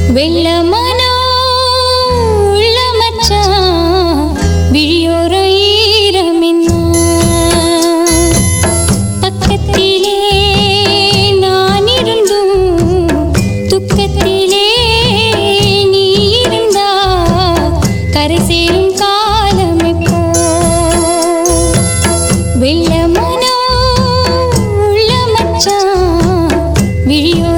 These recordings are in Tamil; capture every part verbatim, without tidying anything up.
வெள்ளமனோ உள்ள மச்சான் விழியோர ஈரமின்னா பக்கத்திலே நான் இருந்தும் துக்கத்திலே நீ இருந்தா கரை சேரும் காலம் இப்போ வெள்ளமனோ உள்ள மச்சான் விழியோர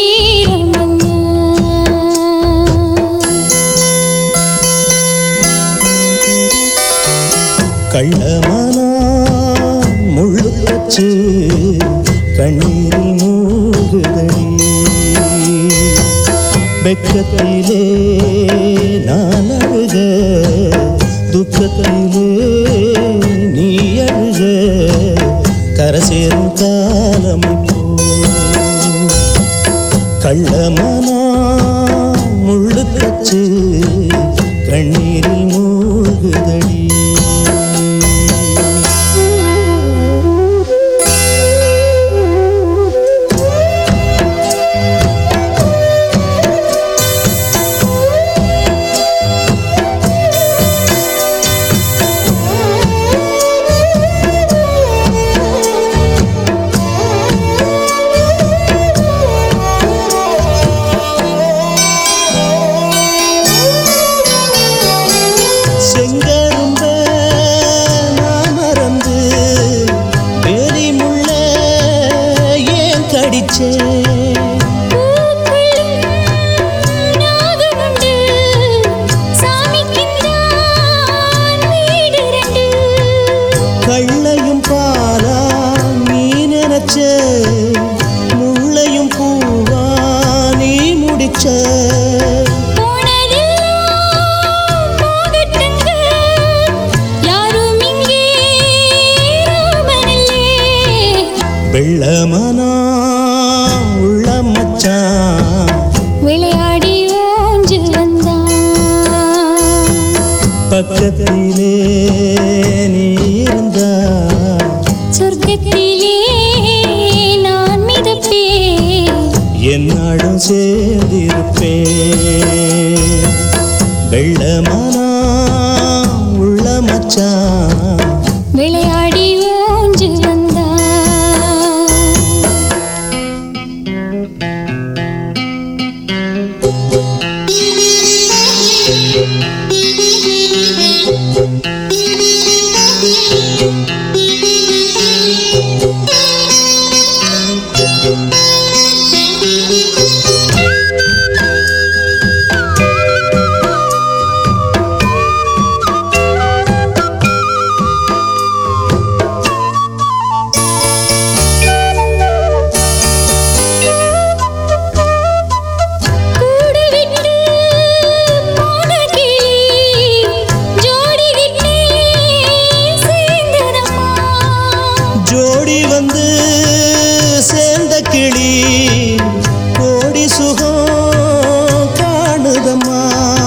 கள்ளமனா முள்ளுக்கச்சு கண்ணீரில் மூழ்குதடி வெக்கத்திலே நான் அழுக துக்கத்திலே நீ அழுக கரை சேரும் காலம் இப்போ கள்ளமனா முள்ளுக்கச்சு கண்ணீரில் மூழ்குதடி கள்ளையும் பாலா நீ நினைச்ச முள்ளையும் பூவா நீ முடிச்ச வெள்ளமனா உள்ள மச்சான் விளையாடி ஊஞ்சு வந்தான் பக்கத்திலே நீ இருந்தா சொர்க்கத்திலே நான் மிதப்பேன் என்னாடும் சேர்ந்திருப்பேன் வெள்ளமனா உள்ள மச்சான் விளையாடி ஊஞ்சு வந்தான் ஜோடி வந்து சேர்ந்த கிளி கோடி சுகம் காணுதம்மா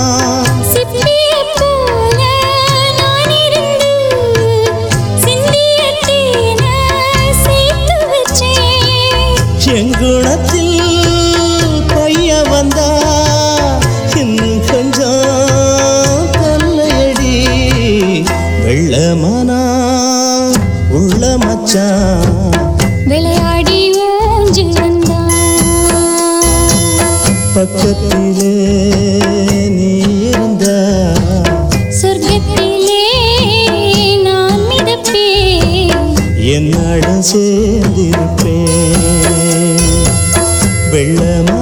எங்குணத்தில் பைய வந்தா இன்னும் கொஞ்சம் தொல்லையடி வெள்ளமனா உள்ள மச்சான் விளையாடி ஊஞ்சு வந்தான் பக்கத்திலே நீ இருந்தா சொர்க்கத்திலே நான் மிதப்பேன் என்னாடும் சேர்ந்திருப்பேன் வெள்ளமனா